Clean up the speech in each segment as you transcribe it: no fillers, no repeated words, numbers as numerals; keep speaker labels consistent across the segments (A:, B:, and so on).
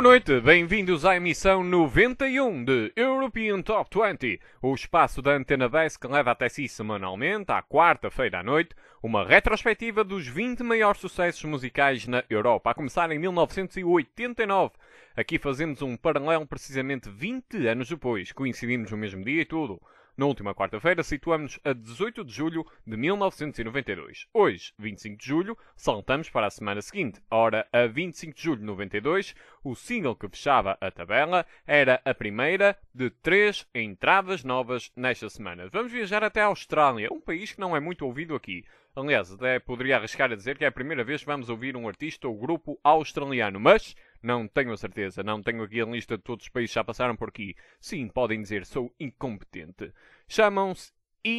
A: Boa noite, bem-vindos à emissão 91 de European Top 20, o espaço da Antena 10 que leva até si semanalmente, à quarta-feira à noite, uma retrospectiva dos 20 maiores sucessos musicais na Europa, a começar em 1989. Aqui fazemos um paralelo precisamente 20 anos depois, coincidimos no mesmo dia e tudo. Na última quarta-feira, situamos-nos a 18 de julho de 1992. Hoje, 25 de julho, saltamos para a semana seguinte. Ora, a 25 de julho de 92, o single que fechava a tabela era a primeira de 3 entradas novas nesta semana. Vamos viajar até a Austrália, um país que não é muito ouvido aqui. Aliás, até poderia arriscar a dizer que é a primeira vez que vamos ouvir um artista ou grupo australiano, mas não tenho a certeza, não tenho aqui a lista de todos os países que já passaram por aqui. Sim, podem dizer, sou incompetente. Chamam-se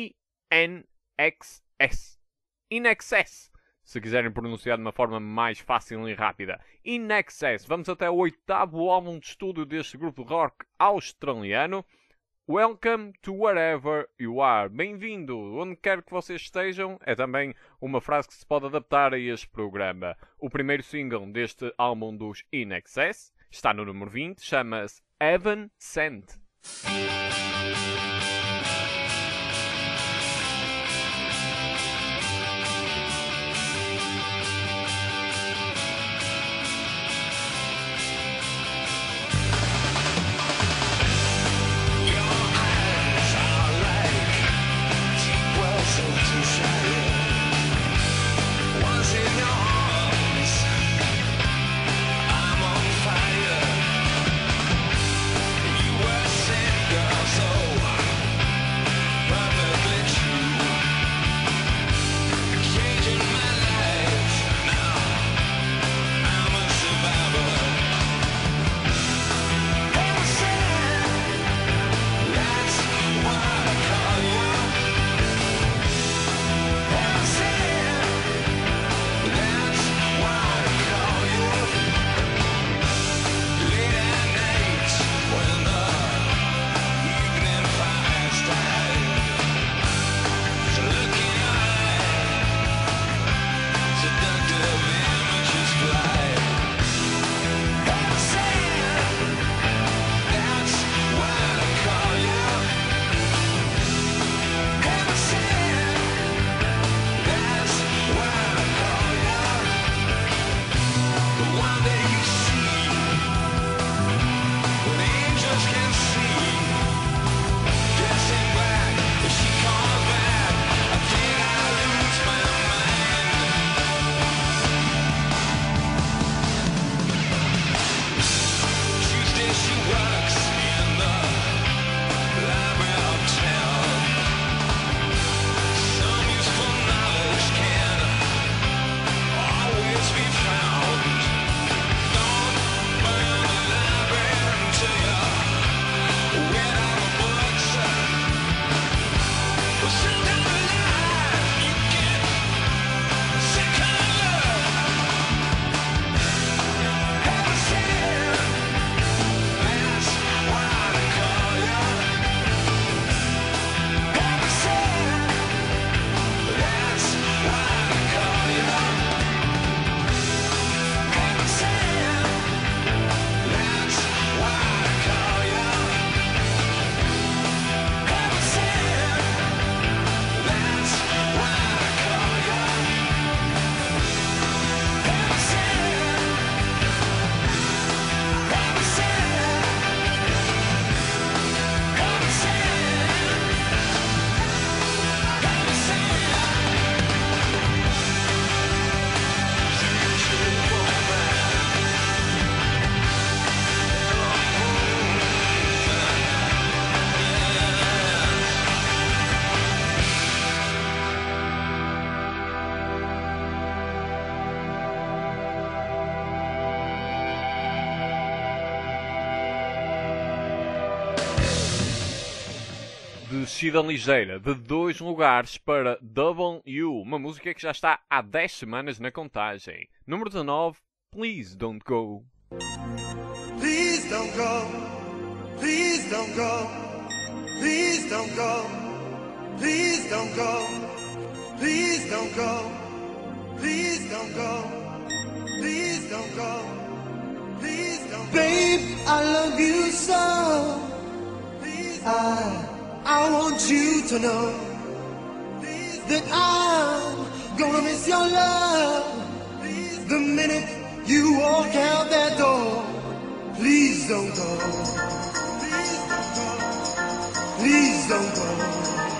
A: INXS. INXS, se quiserem pronunciar de uma forma mais fácil e rápida. INXS, vamos até o 8º álbum de estúdio deste grupo de rock australiano. Welcome to wherever you are. Bem-vindo, onde quer que vocês estejam. É também uma frase que se pode adaptar a este programa. O primeiro single deste álbum dos INXS está no número 20, chama-se Heaven Sent. Descida ligeira de 2 lugares para Double U, uma música que já está há 10 semanas na contagem. Número 19, Please Don't Go.
B: Please don't go, please don't go, please don't go, please don't go, please don't go, please don't go, please don't go, Babe, I love you so. I want you to know that I'm gonna miss your love the minute you walk out that door. Please don't go. Please don't go.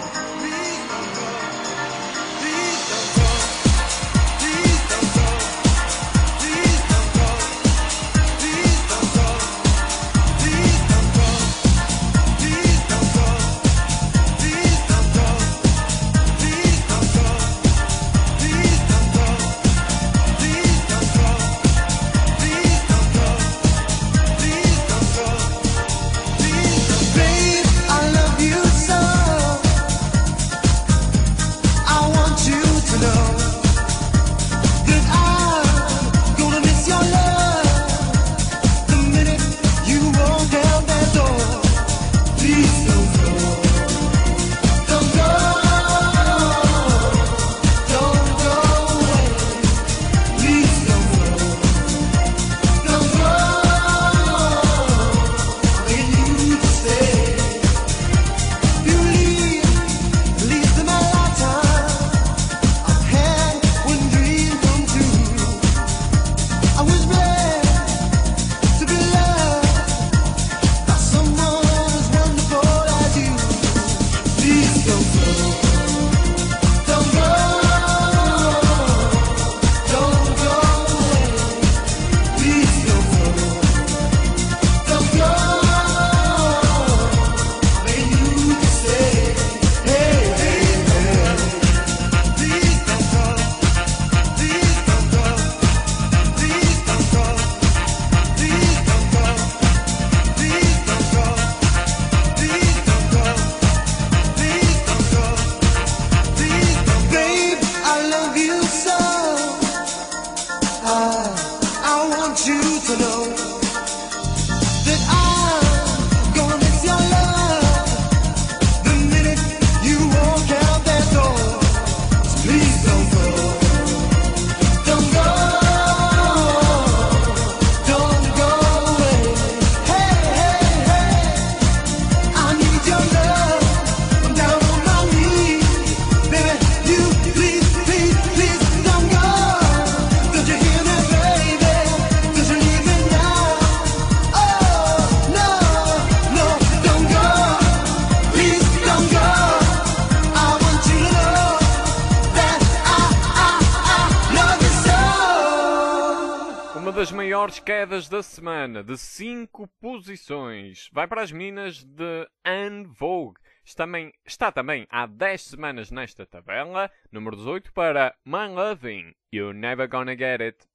A: Das maiores quedas da semana, de 5 posições, vai para as minas de En Vogue. Está também há 10 semanas nesta tabela. Número 18 para My Loving, You're Never Gonna Get It.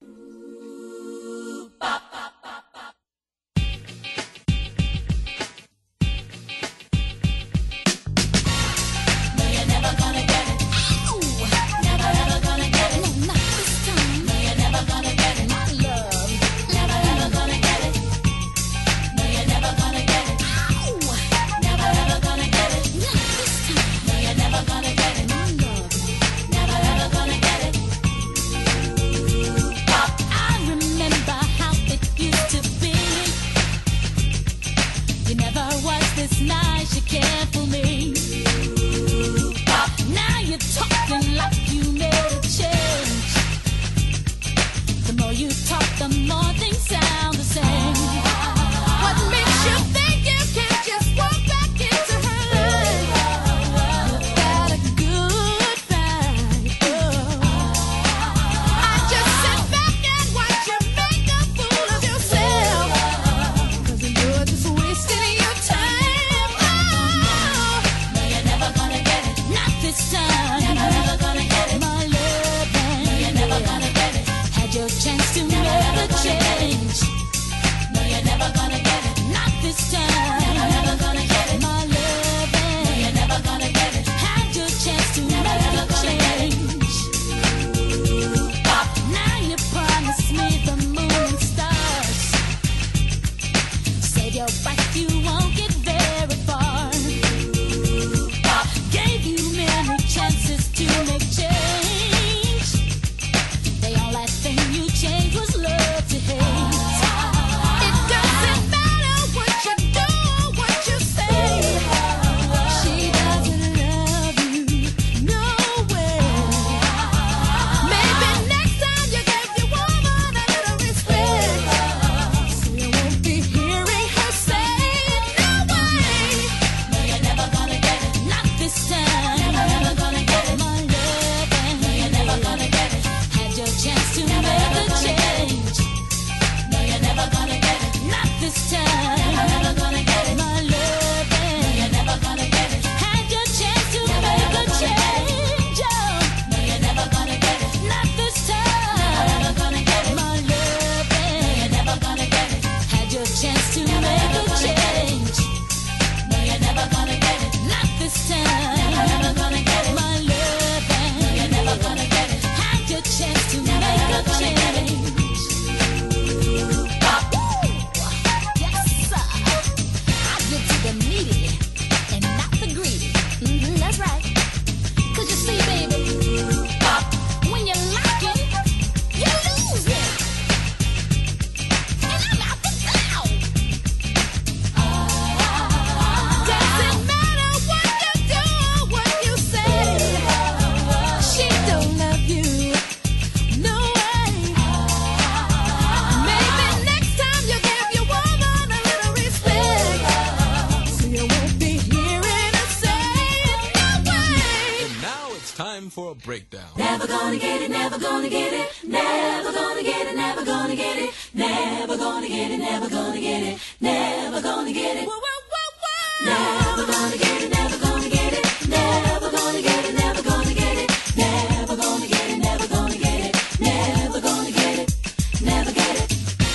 C: in for a breakdown.
D: Never gonna get it, never gonna get it, never gonna get it, never gonna get it, never gonna get it, never gonna get it, never gonna get it. Never gonna get it, never gonna get it, never gonna get it, never gonna get it, never gonna get it, never gonna get it, never gonna get it, never get it.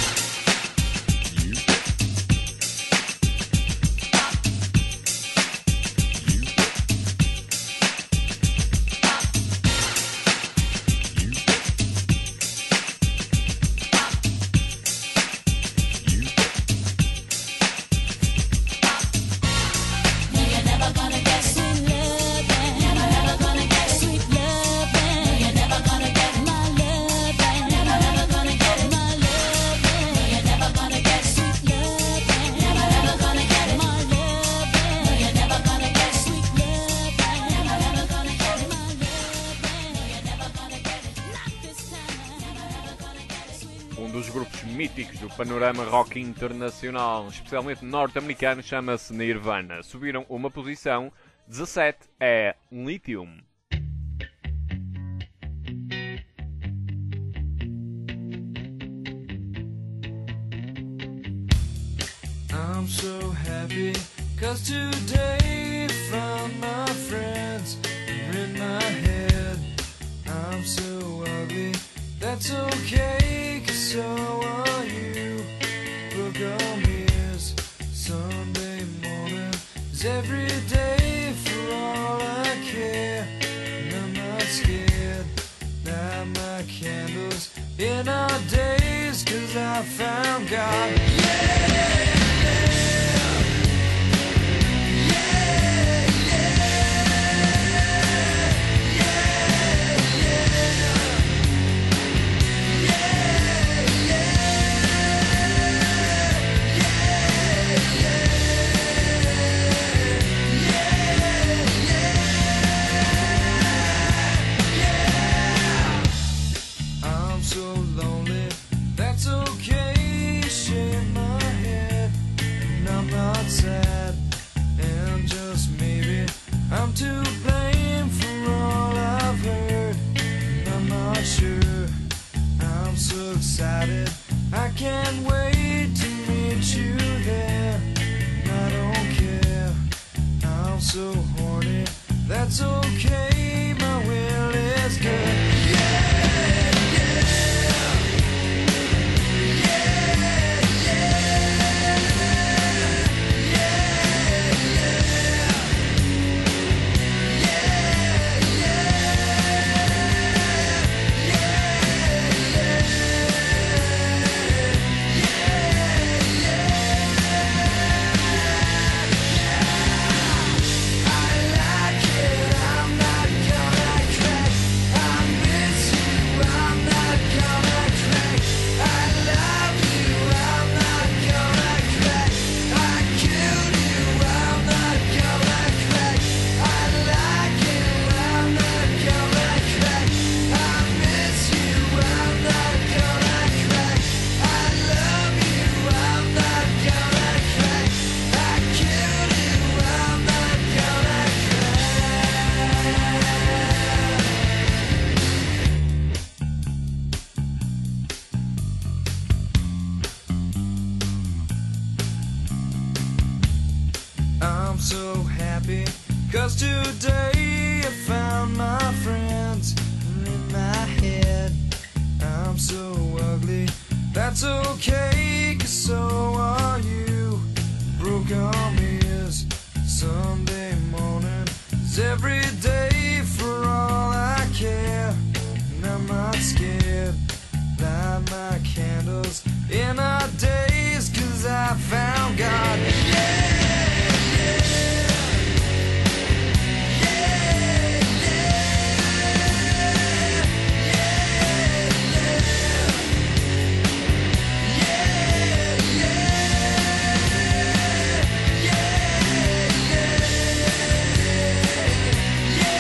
A: Um dos grupos míticos do panorama rock internacional, especialmente norte-americano, chama-se Nirvana. Subiram uma posição, 17 é Lithium.
E: I'm so happy, 'cause today found my friends are in my head. I'm so ugly, that's okay, 'cause so are you. Book on ears, Sunday morning is every day for all I care. And I'm not scared, light my candles in our days, 'cause I found God. I'm so lonely, that's okay, shake my head, and I'm not sad, and just maybe I'm to blame for all I've heard, and I'm not sure, I'm so excited, I can't wait to meet you there, and I don't care, I'm so horny, that's okay, my will is good. I'm so happy, 'cause today I found my friends in my head. I'm so ugly, that's okay, 'cause so are you. Broke arm is Sunday morning is every day for all I care. And I'm not scared, light my candles in our days, 'cause I found God. Yeah.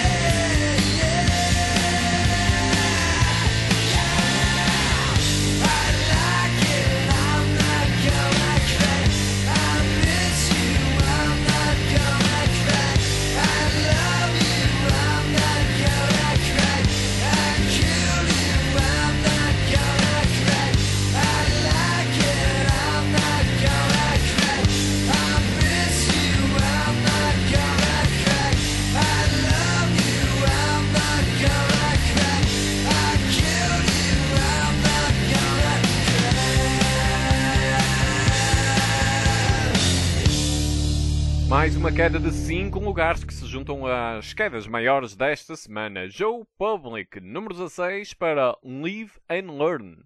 A: mais uma queda de 5 lugares que se juntam às quedas maiores desta semana. Joe Public, número 16 para Live and Learn.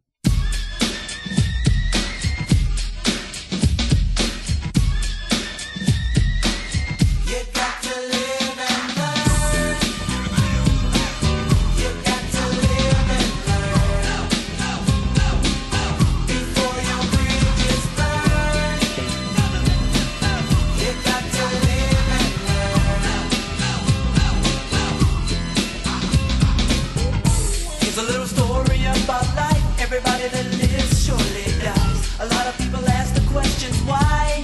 C: Everybody that lives surely dies. A lot of people ask the questions why.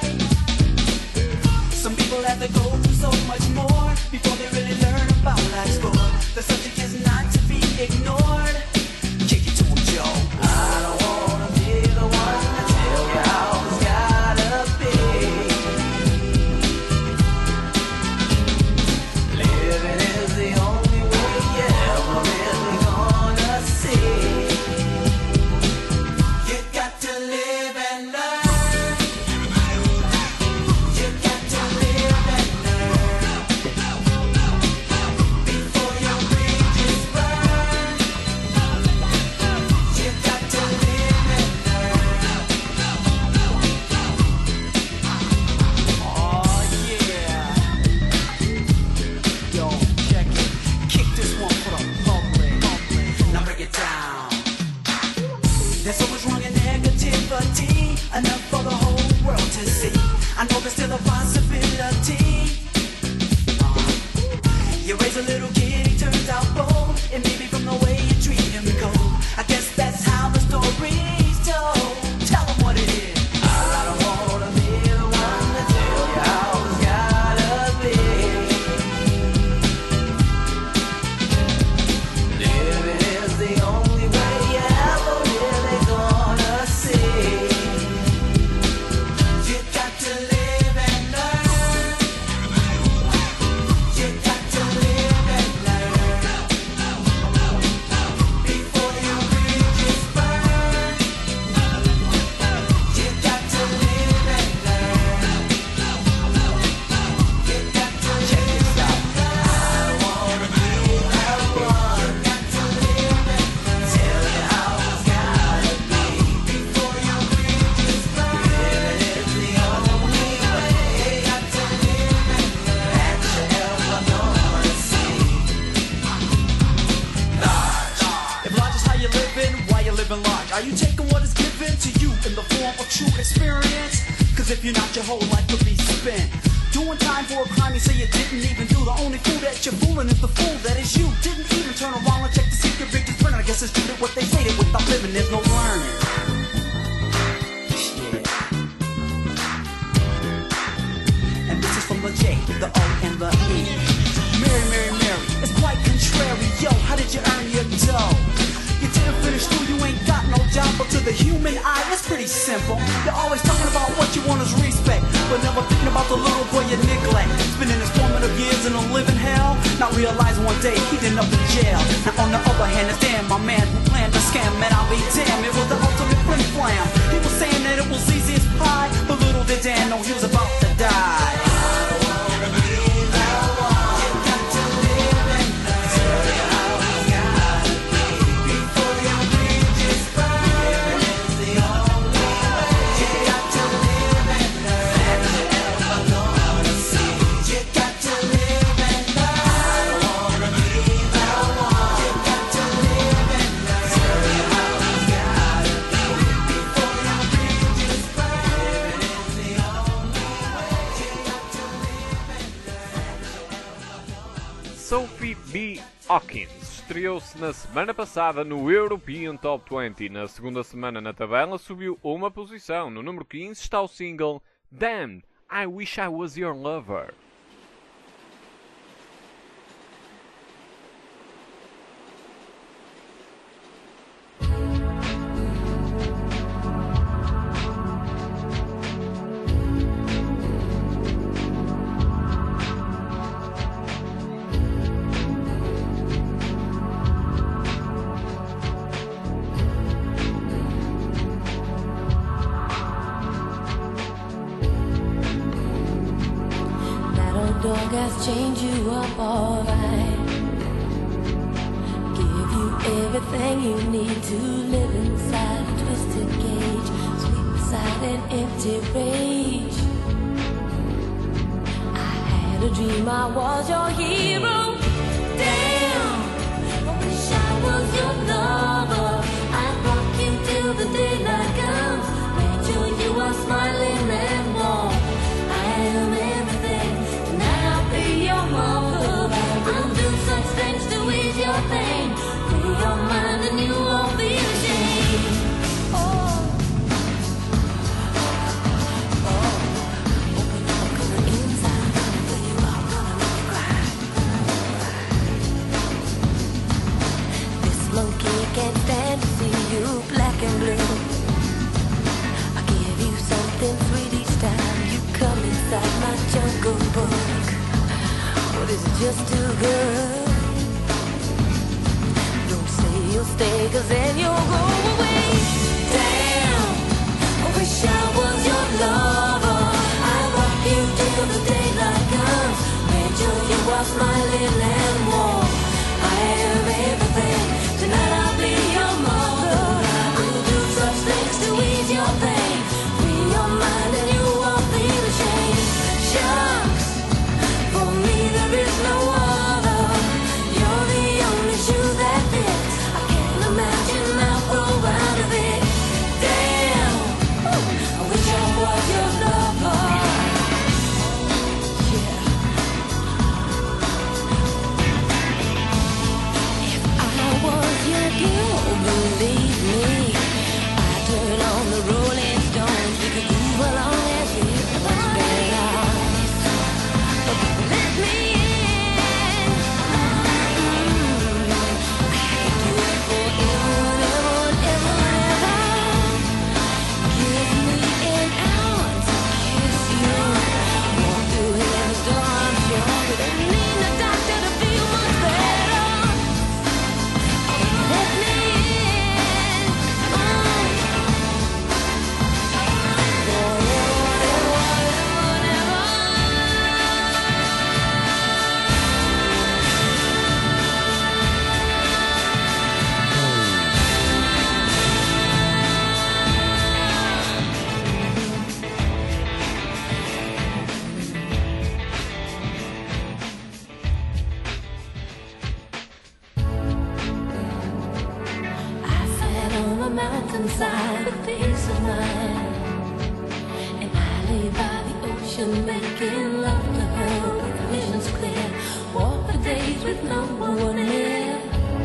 C: Some people have to go through so much more before they really learn about life's goal. The subject is not to be ignored. Kick it to 'em, Joe. I don't wanna be the one to tell you how it's gotta be. Living is the only way you ever really gonna see. Enough for the whole world to see. I know there's still a possibility. You raise a little kid, he turns out bold, and maybe from the way you treat him cold. I guess that's how the story's told. Tell him what it is. I don't wanna be the one to tell you how it's gotta be. Living is the only way you ever really gonna see. Are you taking what is given to you in the form of true experience? Cause if you're not, your whole life could be spent doing time for a crime you say you didn't even do. The only fool that you're fooling is the fool that is you. Didn't even turn around and check to see if your big is burning. I guess it's true that what they say, that without living there's no learning. Yeah. And this is from the J, the O, and the E. Mary, Mary, Mary, it's quite contrary. Yo, how did you earn your dough? You didn't finish school, you ain't got no job. But to the human eye, it's pretty simple. You're always talking about what you want is respect, but never thinking about the little boy you neglect. Spending his formative years in a living hell, not realizing one day he'd end up in jail. Now on the other hand, it's damn my man who planned the scam. And I'll be damned, it was the ultimate flim flam. He was saying that it was easy as pie, but little did Dan know he was about to die.
A: Sophie B. Hawkins estreou-se na semana passada no European Top 20. Na segunda semana na tabela subiu uma posição. No número 15 está o single Damn, I Wish I Was Your Lover.
D: gas change you up alright. Give you everything you need to live inside a twisted cage, sweep beside an empty rage. I had a dream I was your hero. Damn, I wish I was your lover. I'd rock you till the daylight comes. Made sure you are smiling and warm. I am everything. Tonight I'll be your mother. I'll do such things to ease your pain. Free your mind and you won't be ashamed. Oh, open up on the inside. Fill you up, gonna make you cry. This monkey can't stand to see you black and blue. I give you something sweet each time you come inside my jungle book. But is it just too good? Don't say you'll stay, cause then you'll go away. Damn, I wish I was your lover. I'd rock you till the daylight comes. Made sure you are smiling and warm. I am everything. Tonight I'll be your mother. I'll do such things to ease your pain. Free your mind and you won't feel ashamed. Shucks, for me there is no other. You're the only shoe that fits. I can't imagine I'll grow out of it. Damn, I wish I was your lover. Yeah. If I was your girl, believe me, I'd turn on the Rolling Stones. We could move along as if it was very nice. Let me in. I could do it forever and ever and ever. Give me an hour to kiss you. Walk through heaven's door, I'm sure. We don't need a doctor to feel much better. Let me in. I sat on a mountainside with peace of mind, and I lay by the ocean making love to her with visions clear. Walk the days with no one near,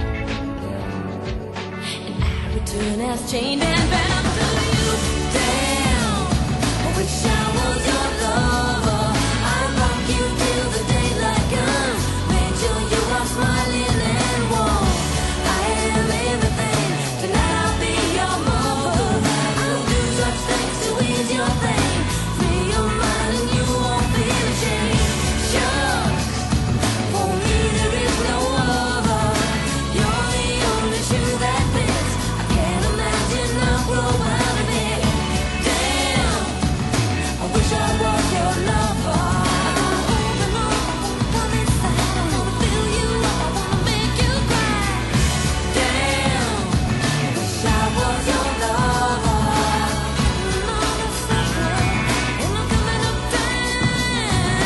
D: and I return as chained and bound to you. Damn, I wish I was your lover. I'd rock you till the daylight comes. Make sure you are smiling and warm. I am everything. Tonight I'll be your mother. I'll do such things to ease your pain. Free your mind and you won't feel ashamed. Shucks, for me there is no other. You're the only shoe that fits. I can't imagine I'll grow out of it. Damn, I wish I was your lover. Open up, come inside. I wanna fill you up. I wanna make you cry. Damn, I wish I was your lover. Another sucker, and I'm coming uptown.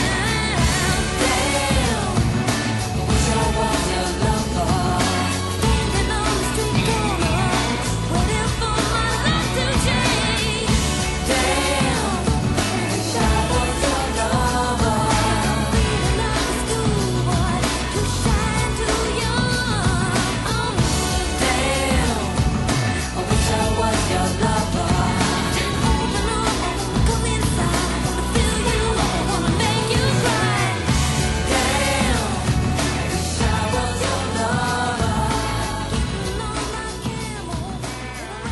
D: Damn, I wish I was your lover. Standing on the street corner, waiting for my life to change. Damn, I wish I was your lover. Feeling like a schoolboy, too shy, too young. Damn, I wish I was your lover. Open up, come inside. I wanna feel you up, I wanna make you cry. Damn, I wish I was your lover. Getting on my camel, and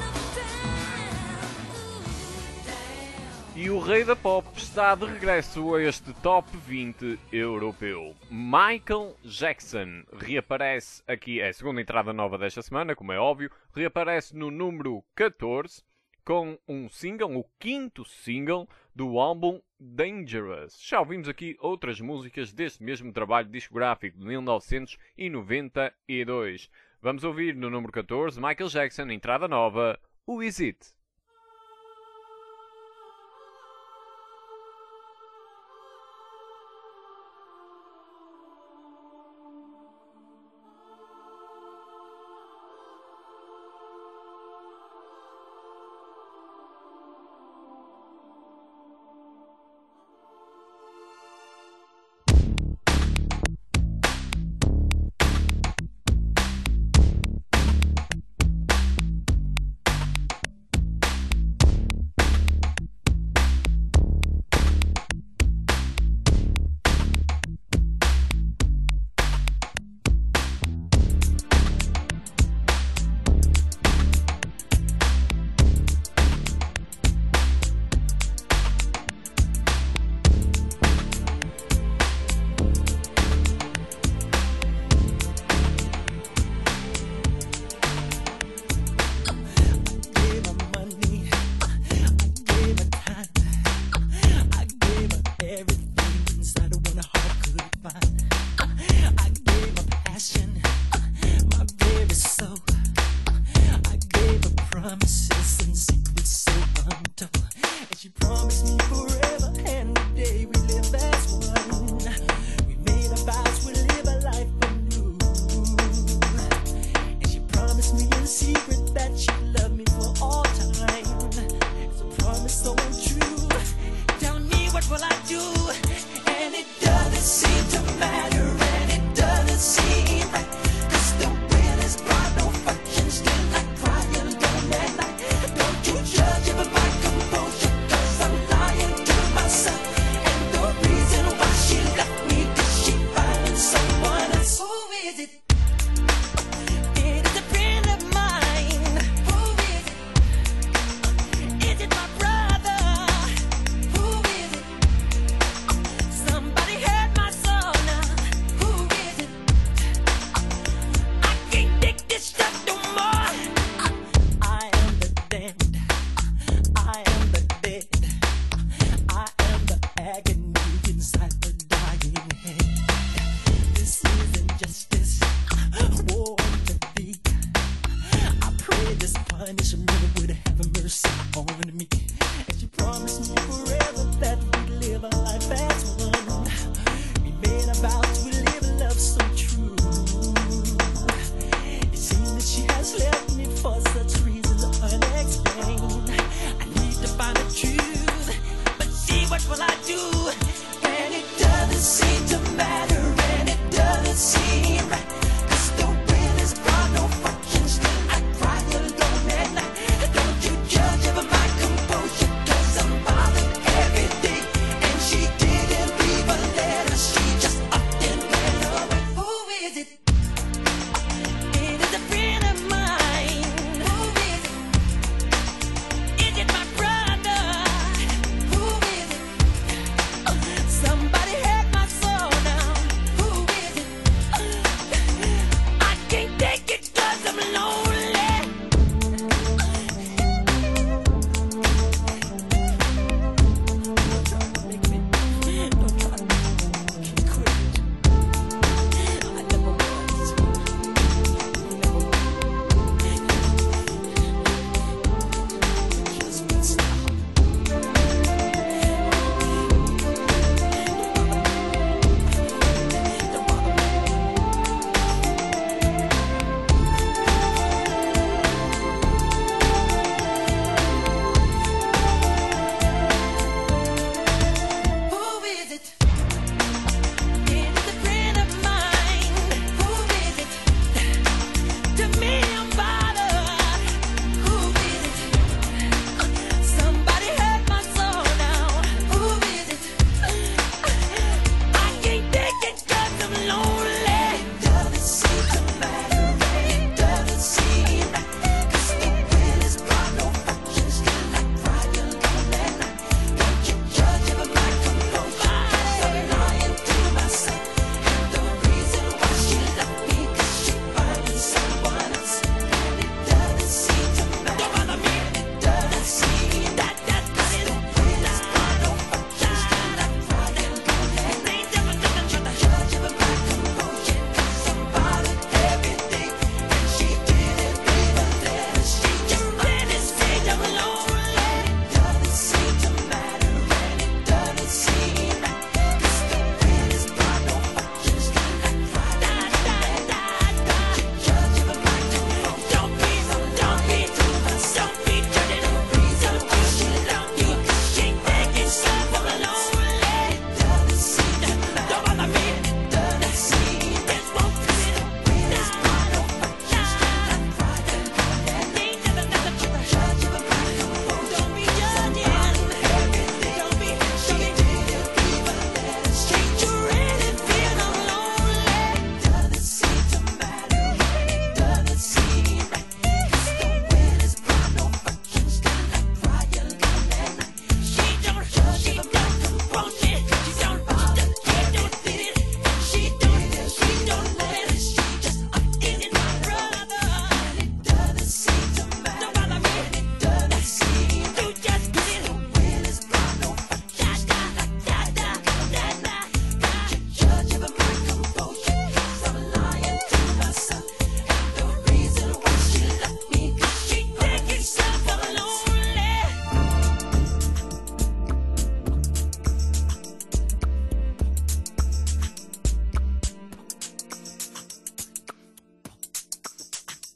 D: I'm riding uptown.
A: E o rei da pop está de regresso a este Top 20 europeu. Michael Jackson reaparece aqui, é a segunda entrada nova desta semana, como é óbvio, reaparece no número 14 com um single, o quinto single do álbum Dangerous. Já ouvimos aqui outras músicas deste mesmo trabalho discográfico de 1992. Vamos ouvir no número 14 Michael Jackson, entrada nova, Who Is It?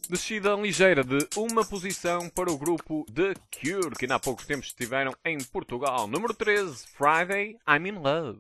A: Descida ligeira de uma posição para o grupo The Cure, que ainda há poucos tempos estiveram em Portugal. Número 13, Friday, I'm in Love.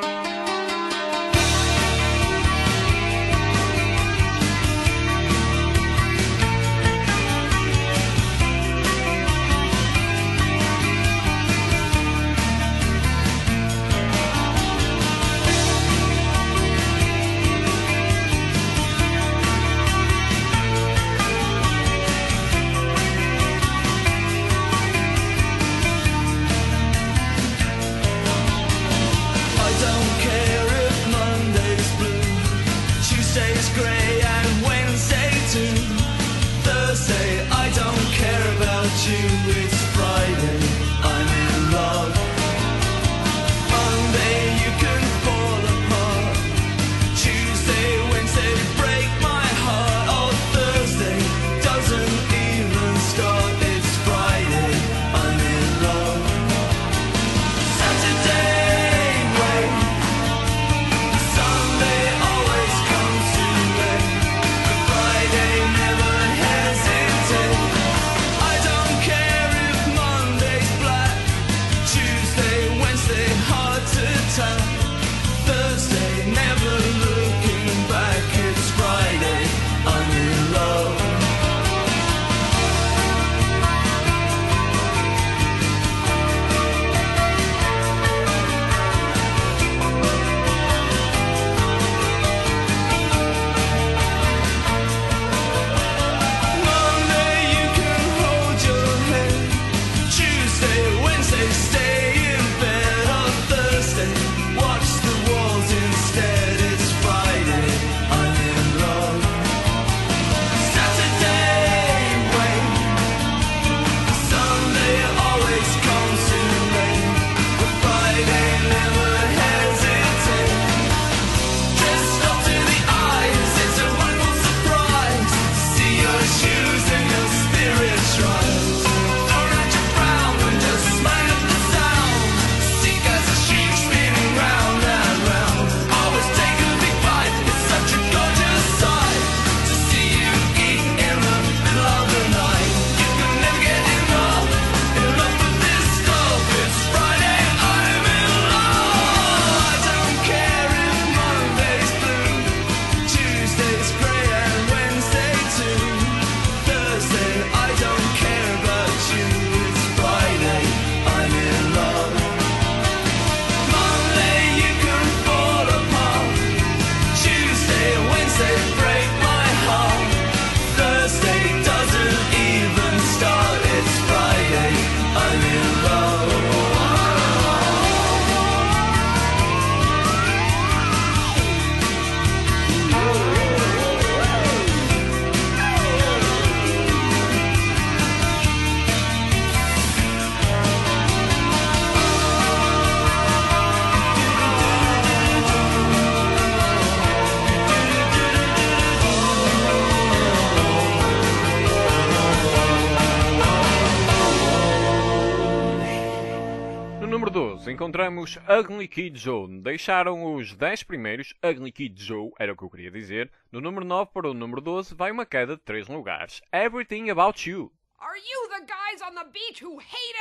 A: Encontramos Ugly Kid Joe. Deixaram os 10 primeiros, Ugly Kid Joe, era o que eu queria dizer. Do número 9 para o número 12 vai uma queda de 3 lugares. Everything About You.
F: Are you the guys on the beach who hate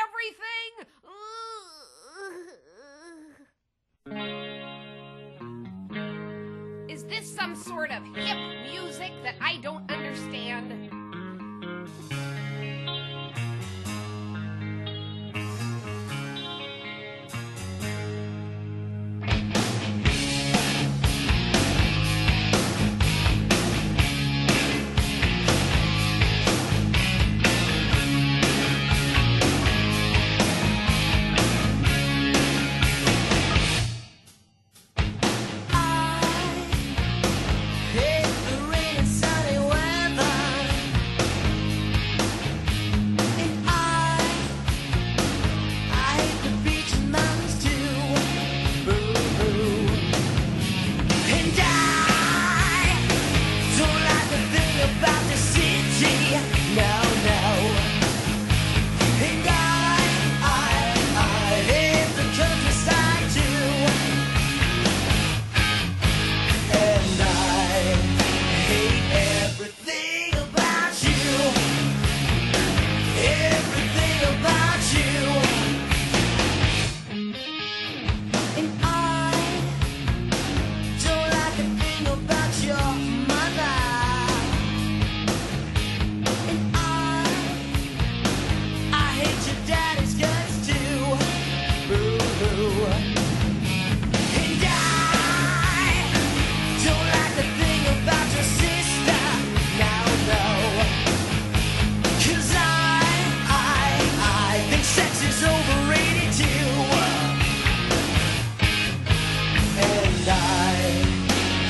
F: everything? Is this some sort of hip music that I don't understand?
C: Hate the rain and sunny weather.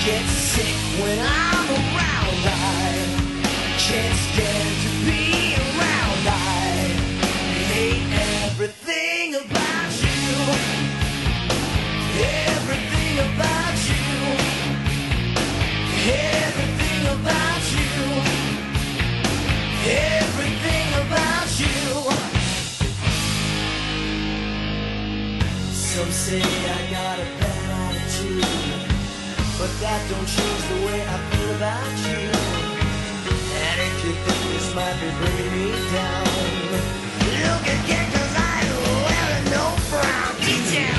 C: get sick when I'm around. I can't stand to be around. I hate everything about you. Everything about you. Everything about you. Everything about you. Some say I got a bad attitude, but that don't change the way I feel about you. And if you think this might be bringing me down, look again, 'cause I ain't wearing no frown. Detail.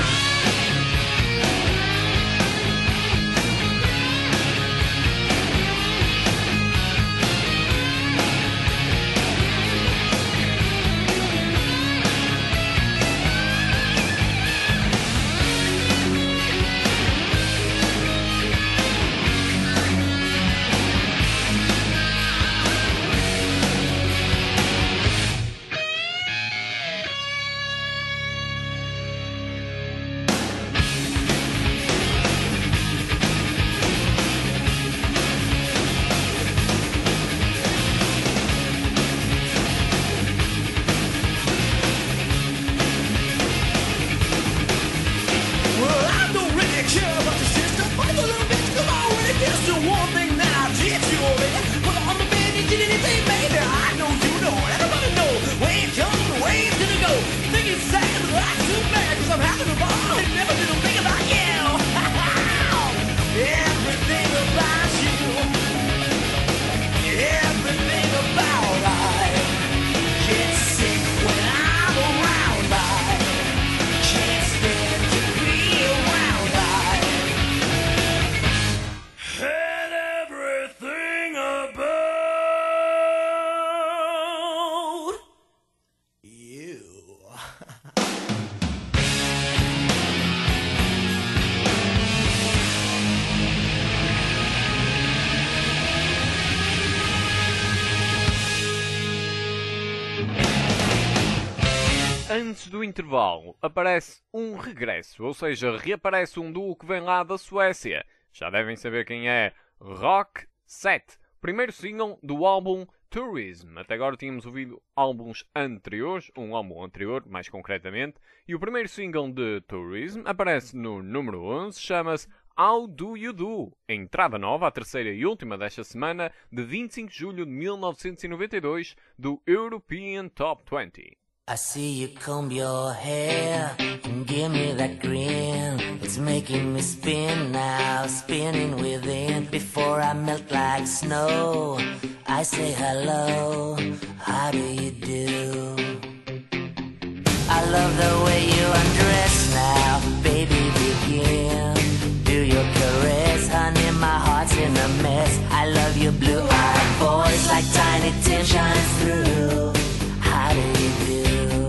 A: Antes do intervalo, aparece um regresso, ou seja, reaparece um duo que vem lá da Suécia. Já devem saber quem é. Rock Set, primeiro single do álbum Tourism. Até agora tínhamos ouvido álbuns anteriores, um álbum anterior, mais concretamente, e o primeiro single de Tourism aparece no número 11, chama-se How Do You Do? Entrada nova, a terceira e última desta semana, de 25 de julho de 1992, do European Top 20.
G: I see you comb your hair and give me that grin. It's making me spin now, spinning within. Before I melt like snow, I say hello, how do you do? I love the way you undress now, baby begin. Do your caress, honey, my heart's in a mess. I love your blue-eyed voice like Tiny Tim shines through. How do you do?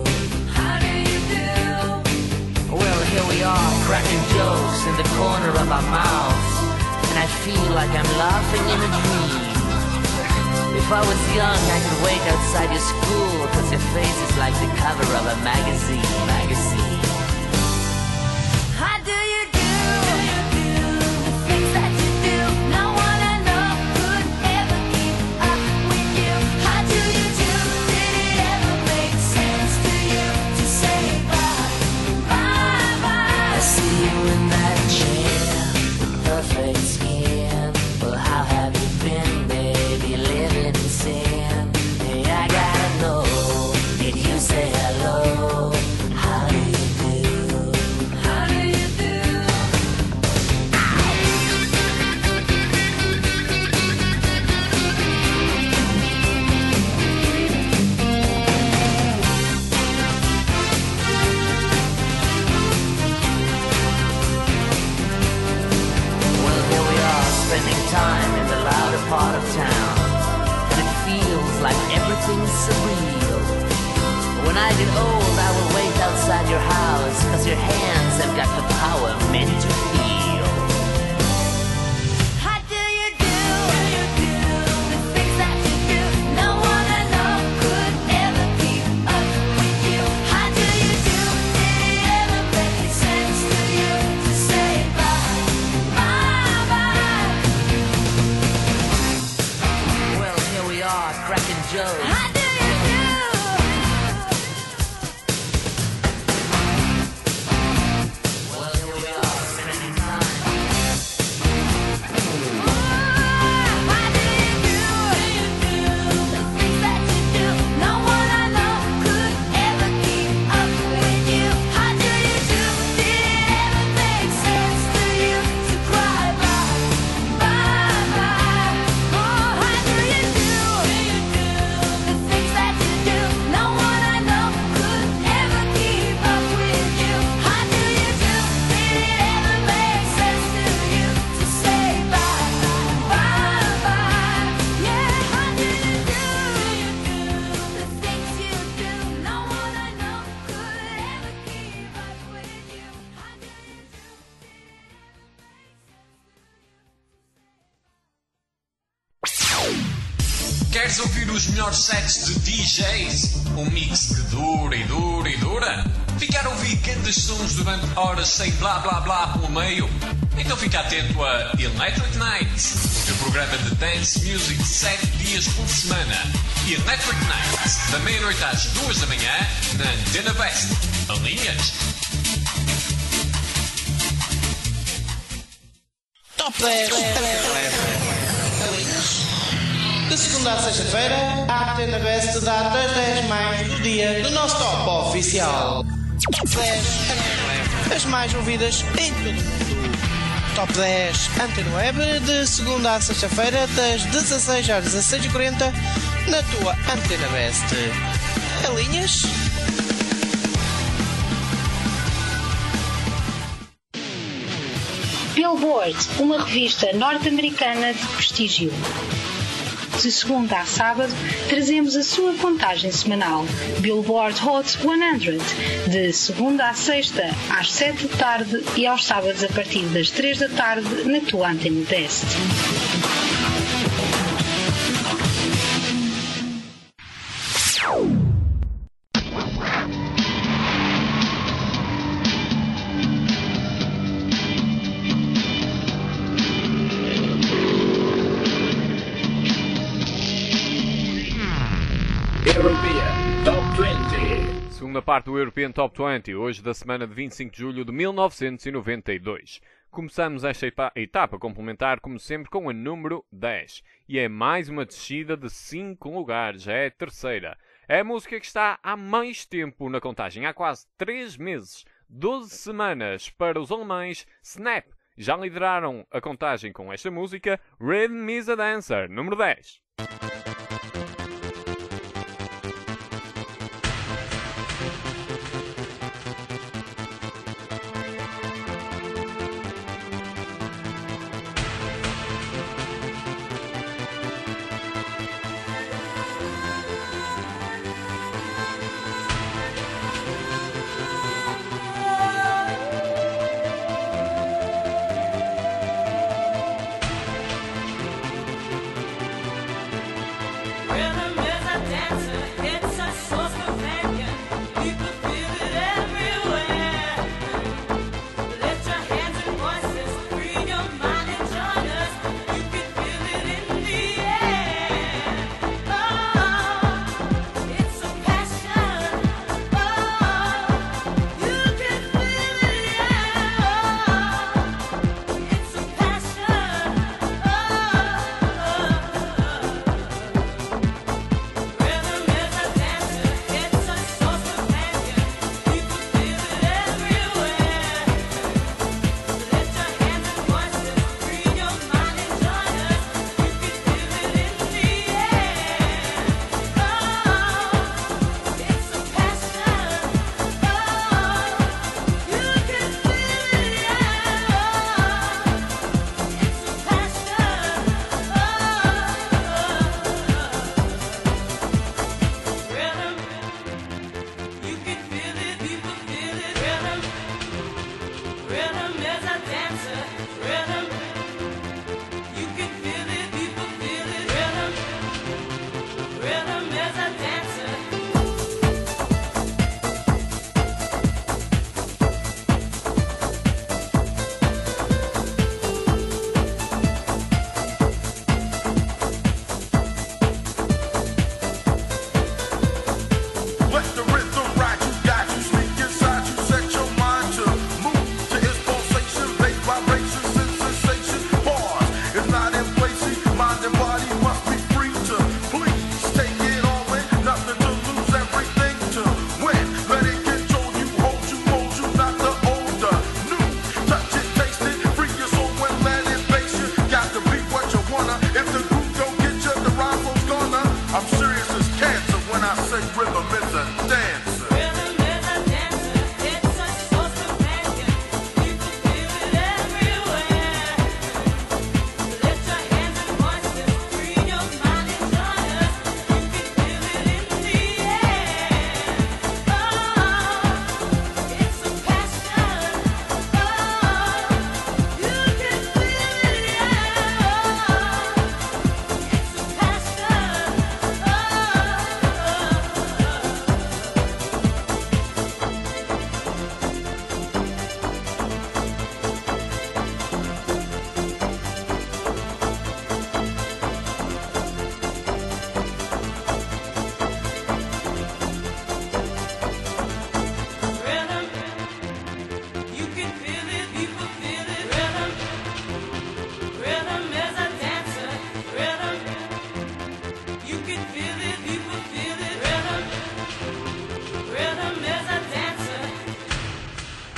G: Here we are, cracking jokes in the corner of our mouths, and I feel like I'm laughing in a dream. If I was young, I could wait outside your school, 'cause your face is like the cover of a magazine. How do you do? The things that you do, no one I know could ever keep up with you. How do you do? Did it ever make sense to you to say bye? I see you in that chair, with perfect skin. Well, how have you been, baby, living in sin? Hey, I gotta know, did you say hello? How do you do? How do you do? Spending time in the louder part of town, and it feels like everything's surreal. When I get old, I will wait outside your house, 'cause your hands have got the power meant to feel. How do you do? The things that you do, no one I know could ever keep up with you. How do you do? Did it ever make sense to you to say bye, bye, bye?
H: Queres ouvir os melhores sets de DJs? Um mix que dura e dura e dura? Ficar a ouvir grandes sons durante horas sem blá blá blá pelo meio? Então fica atento a Electric Nights, o programa de dance music 7 dias por semana. Electric Nights, da meia-noite às 2 da manhã, na Antena Best. Alinhas?
I: Top 10. De segunda a sexta-feira, a Antena Best dá as 10 mais do dia do nosso top oficial. Top 10. As mais ouvidas em todo o mundo. Top 10 Antena Web, de segunda a sexta-feira, das 16 às 16h40, na tua Antena Best. Alinhas?
J: Billboard, uma revista norte-americana de prestígio. De segunda a sábado, trazemos a sua contagem semanal, Billboard Hot 100, de segunda a sexta, às 7 da tarde e aos sábados a partir das 3 da tarde, na tua Antena Best.
A: European Top 20. Segunda parte do European Top 20, hoje da semana de 25 de julho de 1992. Começamos esta etapa complementar, como sempre, com a número 10. E é mais uma descida de 5 lugares, é a terceira. É a música que está há mais tempo na contagem, há quase 3 meses, 12 semanas para os alemães. Snap já lideraram a contagem com esta música, Rhythm is a Dancer, número 10.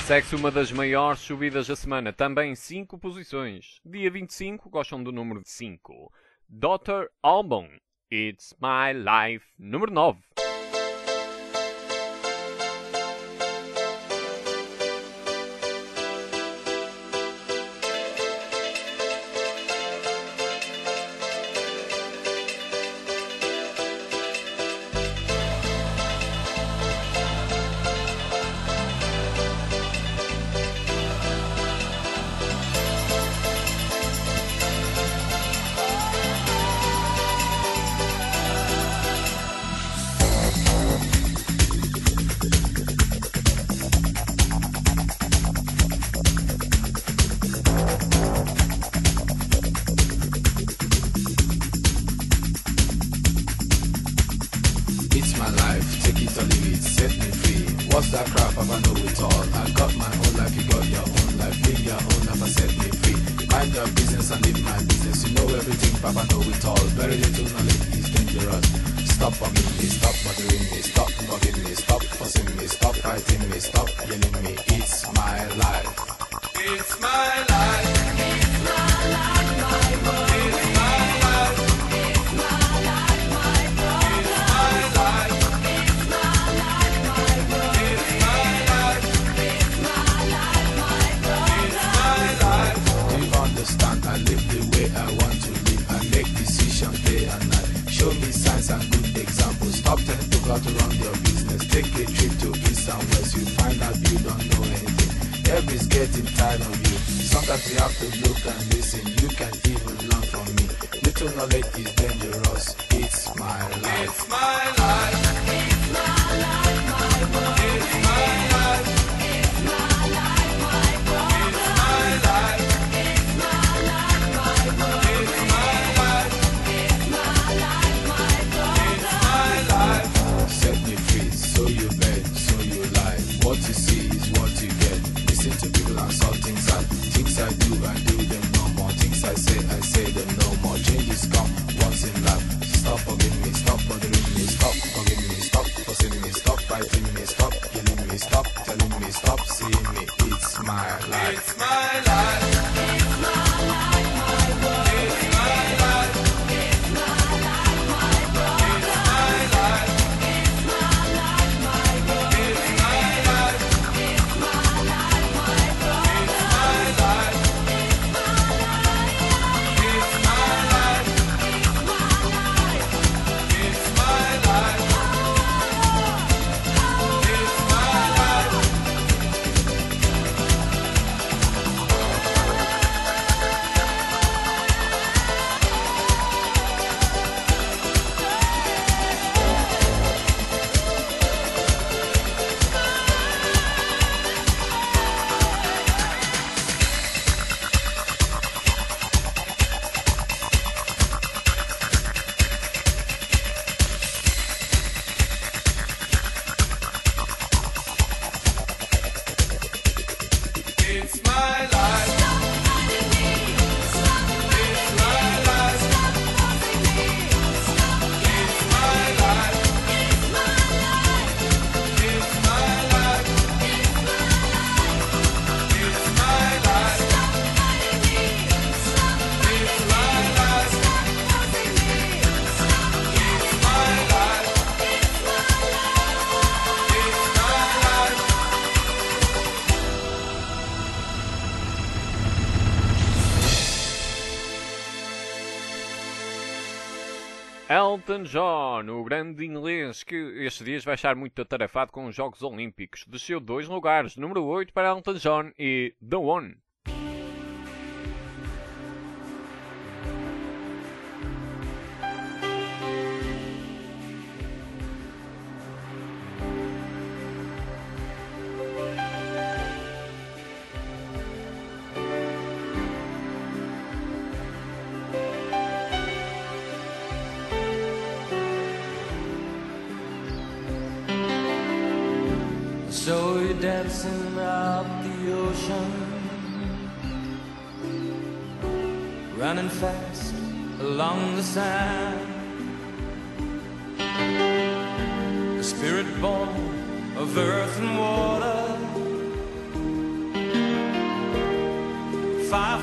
A: Segue-se uma das maiores subidas da semana, também 5 posições. Dia 25, gostam do número 5. Dr. Alban, It's My Life, número 9.
K: It's my life, take it or leave it, set me free. What's that crap? I know it all. I got my own life, you got your own life. Live your own life and set me free. Mind your business and live my business. You know everything, Papa know it all. Very little knowledge is dangerous. Stop bugging me, stop bothering me, stop bugging me, stop fussing me, stop fighting me, stop yelling me. It's my life. It's my life. It's my life, my boy. It's my life. It's my life, my boy. It's my life. It's my life, my boy. It's my life. It's my life, my boy. It's my life. Do you understand? I live the way I want to live. I make decisions day and night. Show me signs and good examples. Stop telling people how to run your business. Take a trip to east and west. You find out you don't know anything. Everybody's getting tired of you. Sometimes you have to look and listen. You can even learn from me. Little knowledge is dangerous. It's my life. It's my life. It's my life, my boy. It's my life. It's my life, my boy. It's my life. It's my life, my boy. It's my life. It's my life, my boy. It's my life. Set me free, so you beg, so you lie. What you see is what you get. Listen to people and saw things I do them no more. Things I say them no more. Changes come once in life. Stop forgiving me, stop bothering me, stop forgiving me, stop fussing me, stop fighting me, stop yelling me, stop telling me, stop seeing me. It's my life. It's my life. It's my life, my boy. It's my life. It's my life, my boy. It's my life. It's my life, my boy. It's my life. It's my life, my boy. It's my life. It's my life. Stop fighting me. Stop fighting me. Stop forcing me. Stop. It's my life. It's my life. It's my life. It's my life. It's my life. Stop fighting me. Stop fighting me. Stop forcing me. Stop. It's my life. It's my life. It's my life.
A: Elton John, o grande inglês que estes dias vai estar muito atarefado com os Jogos Olímpicos. Desceu 2 lugares, número 8 para Elton John e The One.
E: So you're dancing up the ocean, running fast along the sand. A spirit born of earth and water,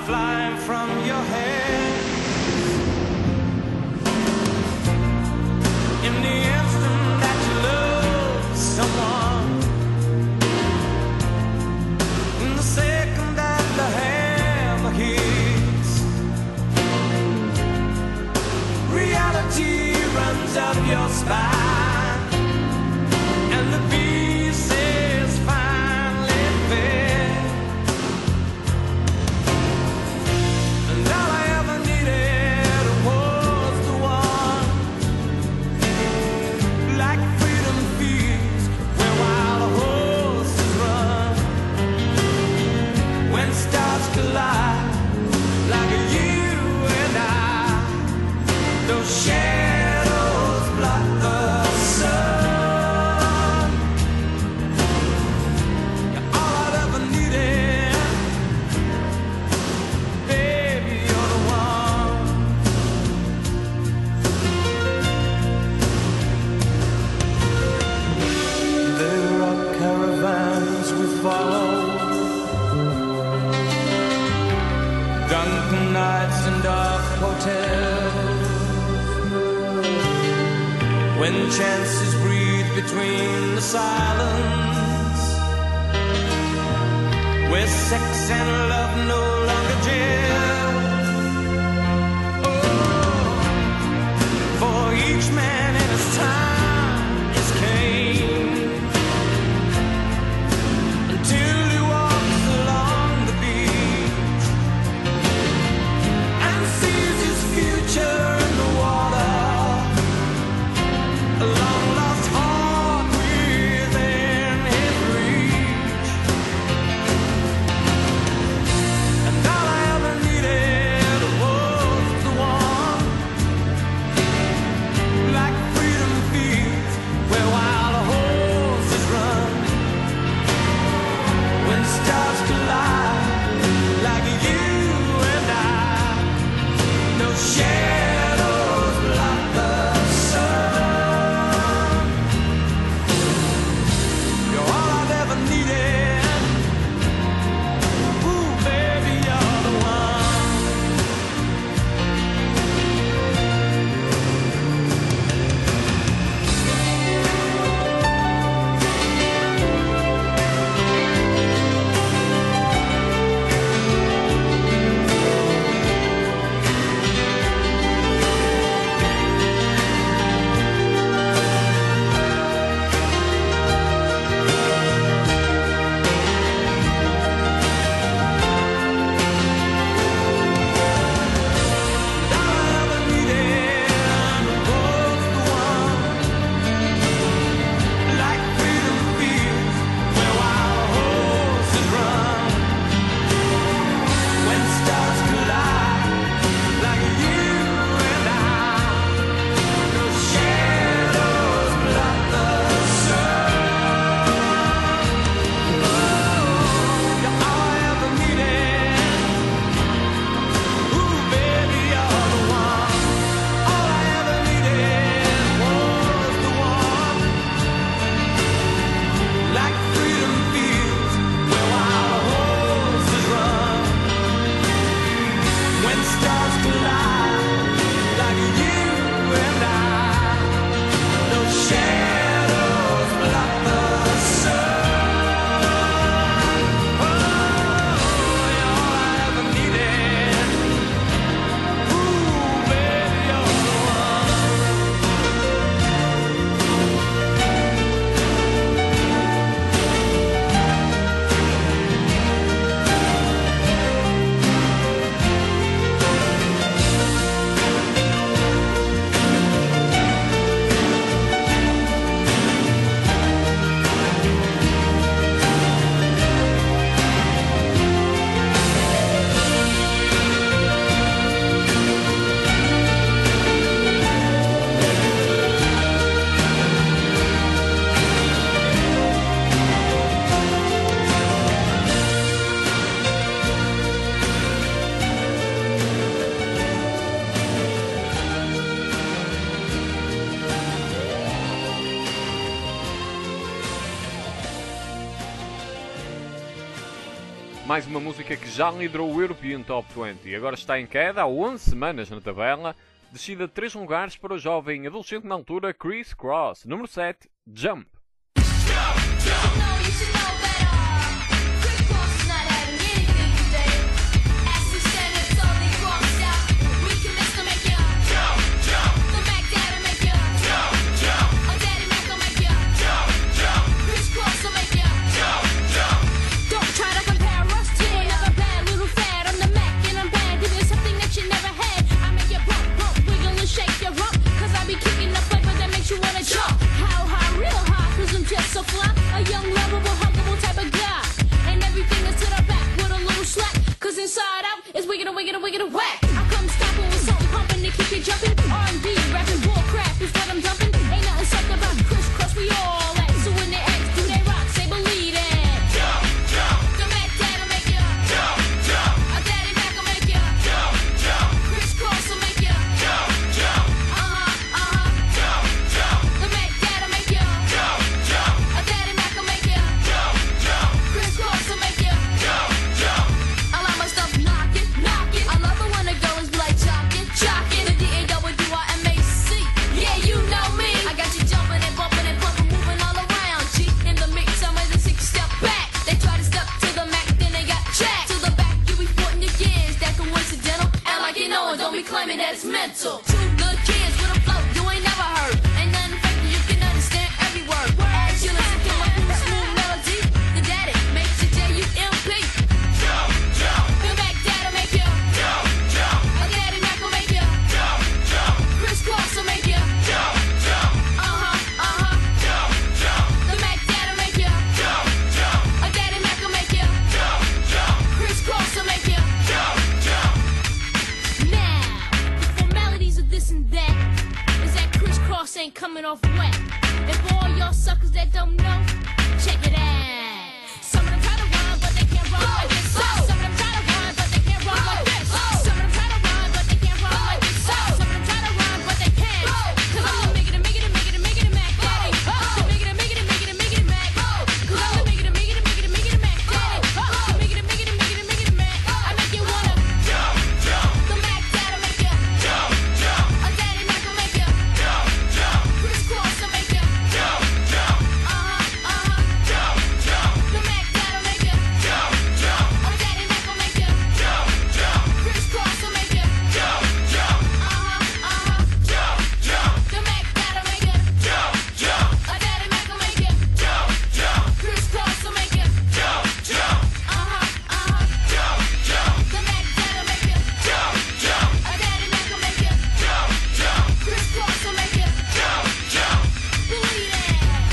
E: flying from your head. In the instant that you love someone, in the second that the hammer hits, reality runs up your spine, and the pieces finally fit. And all I ever needed was the one, like freedom feeds where wild horses run. When stars collide, like you and I, those shadows block the sun. You're all I've ever needed, baby, you're the one. There are caravans we follow, drunken nights and dark hotels, when chances breathe between the silence, where sex and love no longer jail. Oh, for each man in his time is Cain, until he walks along the beach and sees his future in the water. A long-lost heart within his reach, and all I ever needed was the one, like freedom feeds where wild horses run. When stars collide, like you and I, no shadows block the sun. You're all I've ever needed. Ooh, baby, you're the one.
A: Mais uma música que já liderou o European Top 20 e agora está em queda há 11 semanas na tabela, descida de 3 lugares para o jovem adolescente na altura Chris Cross. Número 7, Jump.
G: So fly, a young, lovable, huggable type of guy. And everything is to the back with a little slack. Cause inside out is wicked and wicked and wicked and whack. I come stomping with something pumping to keep you jumping. R&B, rapping, bullcrap is what I'm dumping. Ain't nothing sucked about Chris Cross, we all that. So when they ask, do they rock, say believe it. Jump, jump. The Mac Dad'll make you jump, jump. A Daddy Mac will make you jump, jump. Chris Cross will make you jump, jump. Jump, jump. The Mac Dad'll make you jump, jump. A Daddy Mac will make you jump, jump. Chris Cross will make you jump, jump. I like my stuff knockin', knockin'. I love it when the girls be like jockin', jockin'. The D-A-W-I-M-A-C. Yeah, you know me. I got you jumping and bumping and bumping, moving all around. G in the mix, I'm ready to take a step back. They try to step to the Mac, then they got jacked. To the back, you be sporting your kids. That coincidental. Act like you know it, don't be claiming that it's mental. Two good kids with a flow you ain't never heard. Ain't nothing fake, you can understand every word. As you listen to my cool, smooth melody, the daddy makes you J-U-M-P. Jump, jump. The Mac Dad'll make you jump, jump. A Daddy Mac will make you jump, jump. Chris Cross will make you jump, jump. Jump, jump. The Mac Dad'll make you jump, jump. A Daddy Mac will make you jump, jump. Chris Cross will make you jump, jump. Now, the formalities of this and that is that Chris Cross ain't coming off wet. And for all y'all suckers that don't know, check it out. Some of them try to run, but they can't run like this. Some of them try to run, but they can't run like this. Some of them try to run, but they can't run like this. Some of them try to run, but they can't. Cause I'm the make it Mac Daddy. The make it Mac. Cause I'm the make it Mac Daddy. The make it Mac. I make you wanna jump, jump. The Mac Dad'll make you jump, jump. A Daddy Mac will make you jump, jump. Chris Cross will make you jump, jump. Jump, jump. The Mac Dad'll make you jump, jump. A Daddy Mac will make you jump, jump. Chris Cross will make you jump, jump. Jump, jump. The Mac Dad'll make you jump, jump. A Daddy Mac will make you jump, jump. Chris Cross will make you jump, jump. Jump, jump. The Mac Dad'll make you jump, jump. A Daddy Mac will make you jump, jump. Chris Cross will make you jump, jump. Believe it.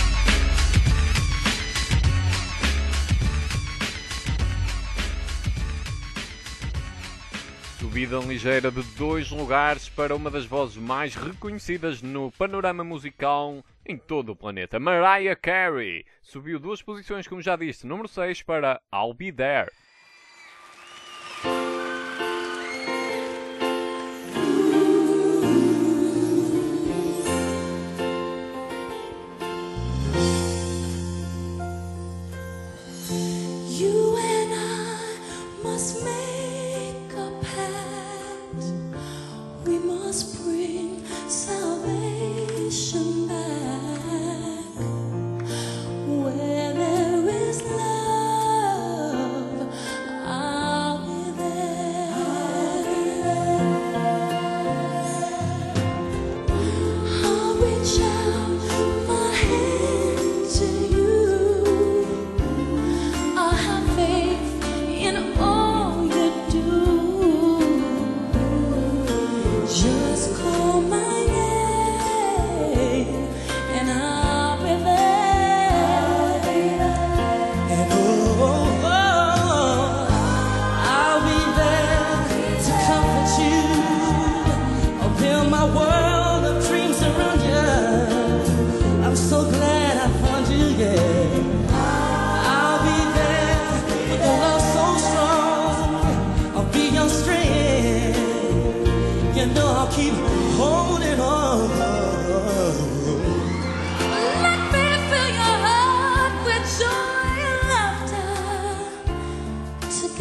A: Subida ligeira de 2 lugares para uma das vozes mais reconhecidas no panorama musical em todo o planeta. Mariah Carey subiu 2 posições, como já disse, número 6 para I'll Be There.
G: You and I must make a pact. We must bring salvation back. Where there is love, I'll be there. I'll reach out my hand to you. I'll have faith in all you do. Just call my name and I'll be there. And I'll be there to comfort you. I'll build my world of dreams around you. I'm so glad I found you, yeah. I'll be there with a love so strong. I'll be your strength. You know I'll keep holding on. Let me fill your heart with joy and laughter. To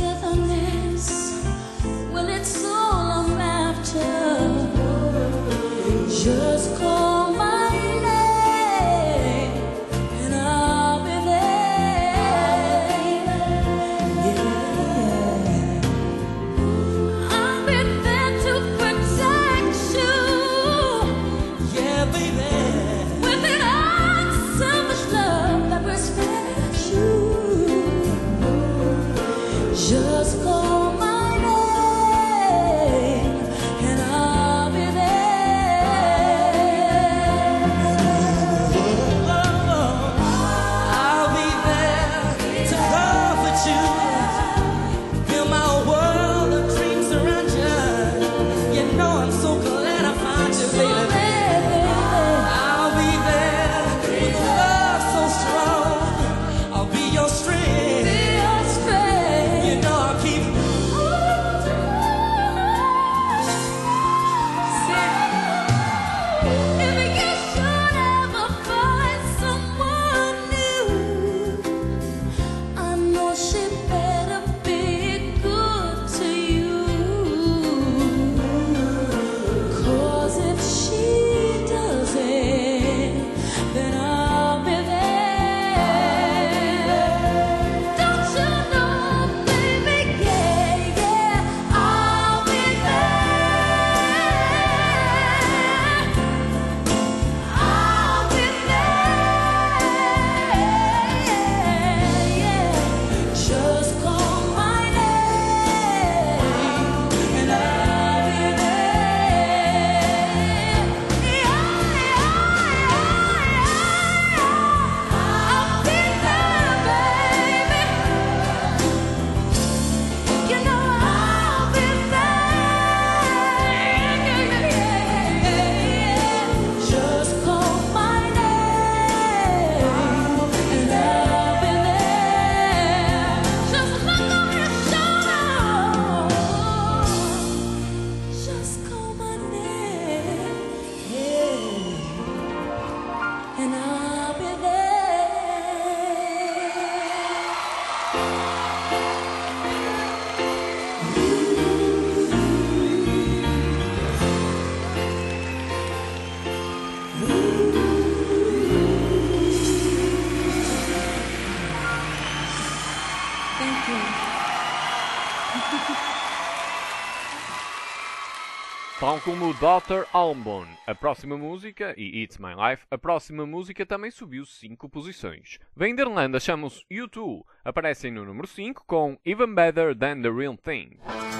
A: Tal como Dr. Alban, a próxima música, e It's My Life, a próxima música também subiu 5 posições. Vem da Irlanda, chamam-se U2, aparecem no número 5 com Even Better Than The Real Thing.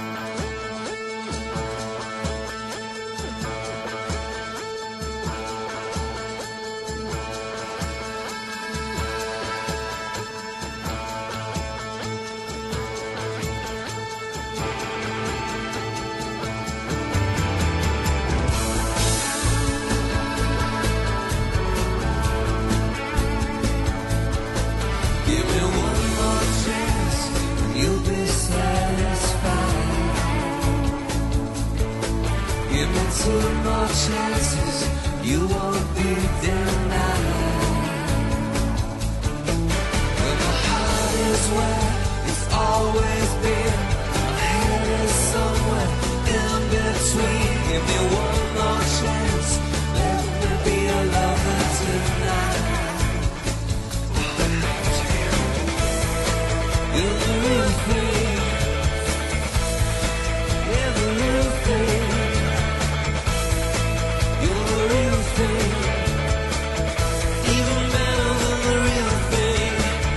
E: Give me one more chance, and you'll be satisfied. Give me 2 more chances, you won't be denied. When my heart is where it's always been, my head is somewhere in between. Give me one more chance, let me be a lover tonight. You're the real thing. You're the real thing. You're the real thing. Even better than the real thing.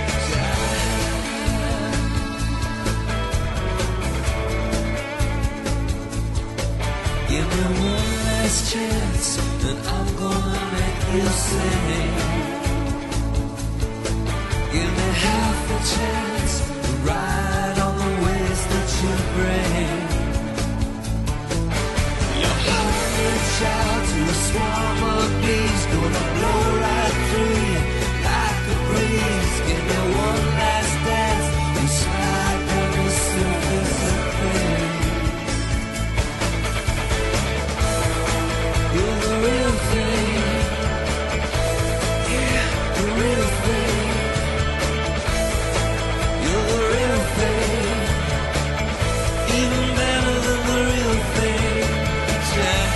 E: Give me one last chance, and I'm gonna make you sing. Give me half a chance to ride on the waves that you bring. Your heart reach out to a swarm of bees, gonna blow right through you like a breeze. Give me one last dance and slide down the surface of things. You're the real thing. Yeah, the real thing. You're the real thing, even better than the real thing. Yeah.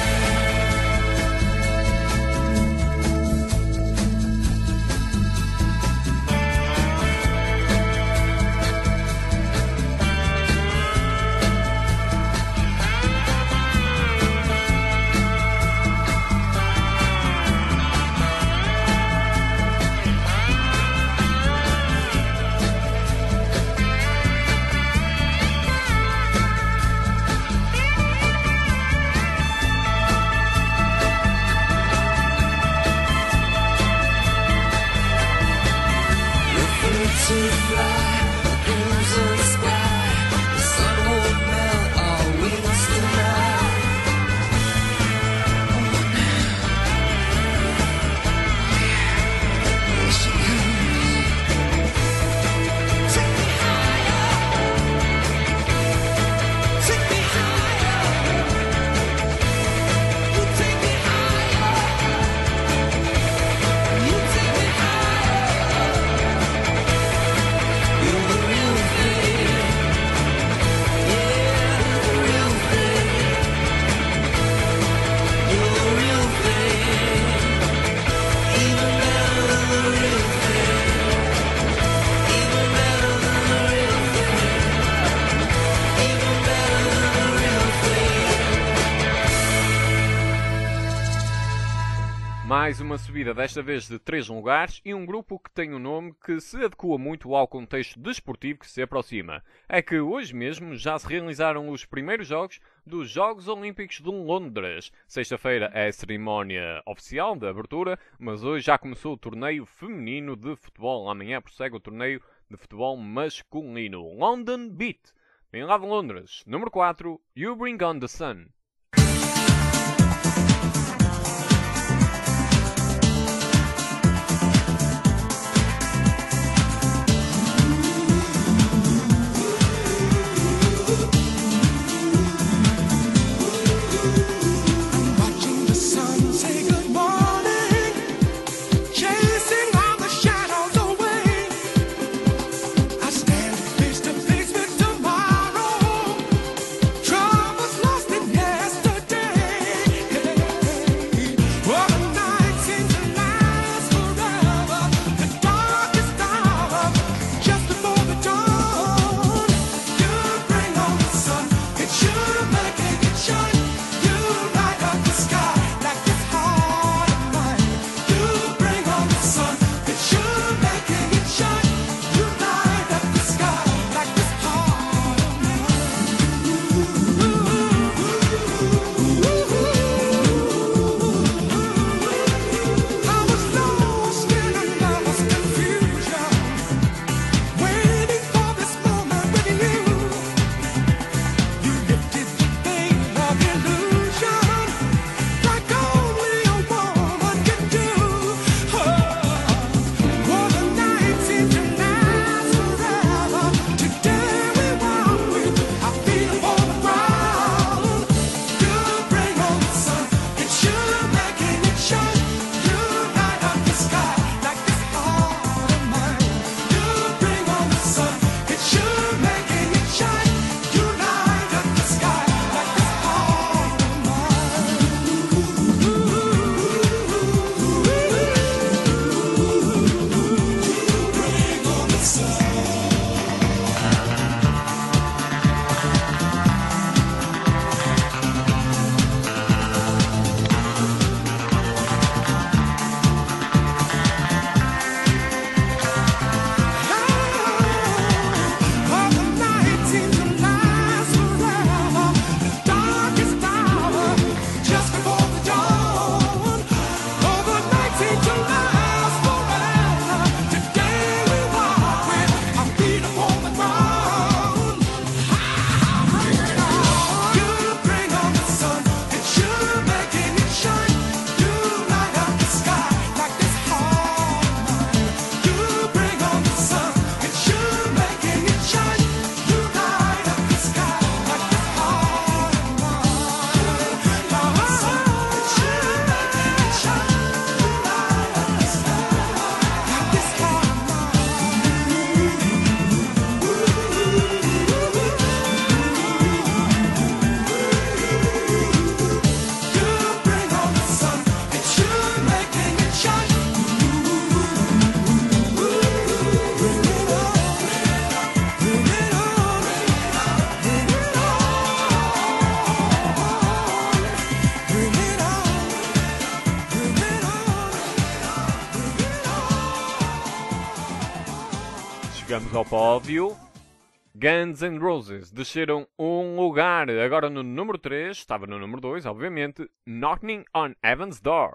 E: To fly, the crimson sky, the sun won't melt our wings tonight. Here she comes. Take me higher. Take me higher. You take me higher. You take me higher. You're the real thing. Yeah, the real thing. You're the real thing. Even better than the real thing. Even better than the real thing. Even better than the real thing.
A: Mais uma subida, desta vez de 3 lugares, e um grupo que tem um nome que se adequa muito ao contexto desportivo que se aproxima. É que hoje mesmo já se realizaram os primeiros jogos dos Jogos Olímpicos de Londres. Sexta-feira é a cerimónia oficial de abertura, mas hoje já começou o torneio feminino de futebol. Amanhã prossegue o torneio de futebol masculino. London Beat. Vem lá de Londres. Número 4, You Bring On The Sun.
B: Watching the sun say good morning, chasing all the shadows away. I stand face to face with tomorrow. Troubles lost in yesterday.
A: chegamos ao pódio. Guns N' Roses desceram um lugar, agora no número 3, estava no número 2, obviamente, Knocking on Heaven's Door.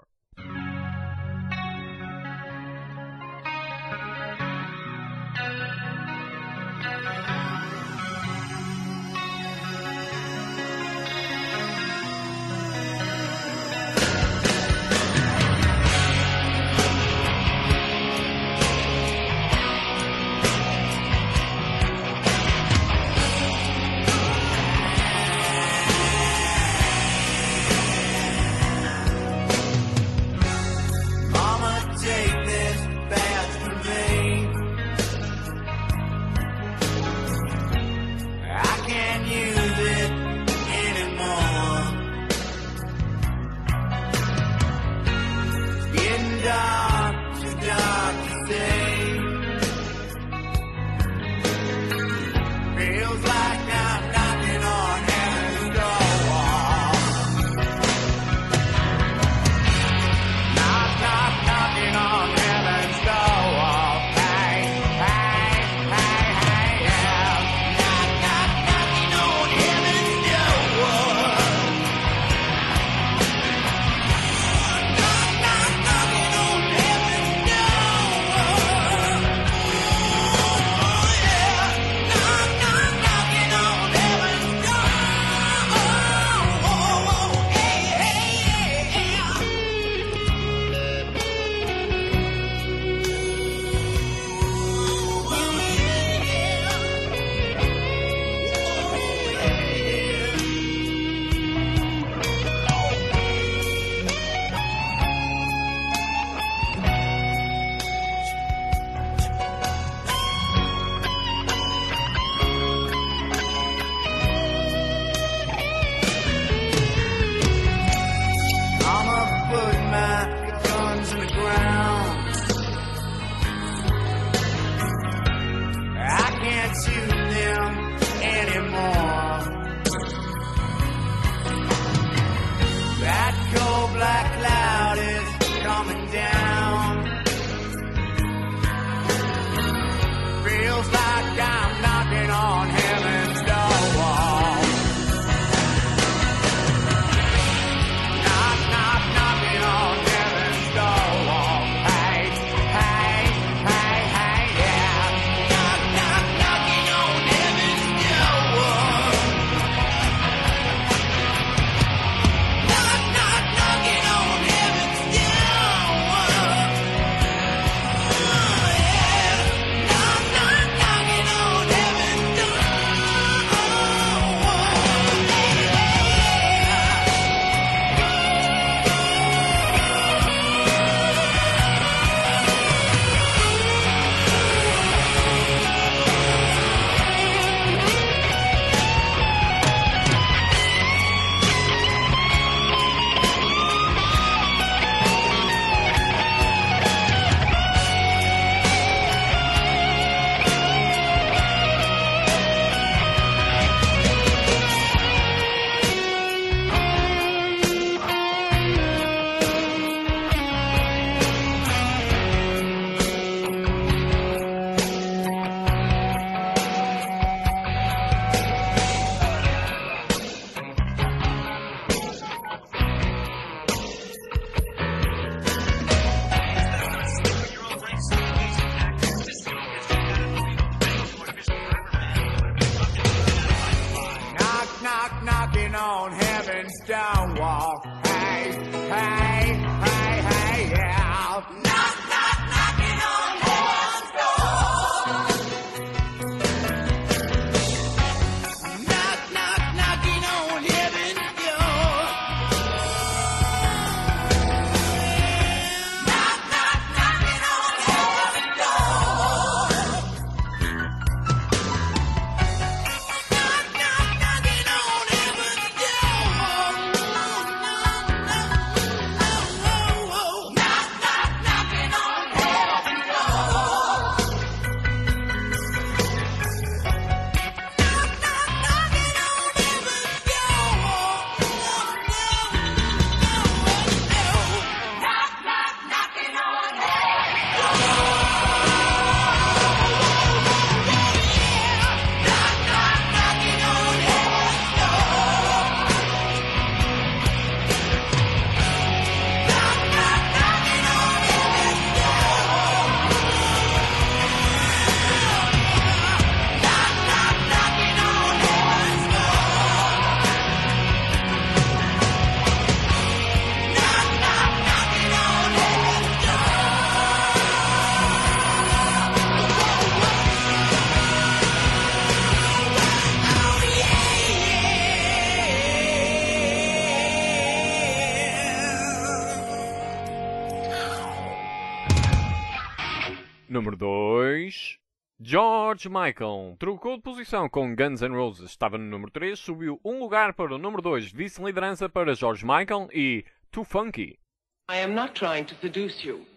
A: Número 2. George Michael trocou de posição com Guns N' Roses. Estava no número 3, subiu um lugar para o número 2, vice-liderança para George Michael e Too Funky.
L: I am not trying to seduce you.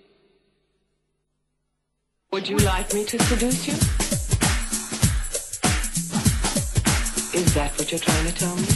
L: Would you like me to seduce you? Is that what you're trying to tell me?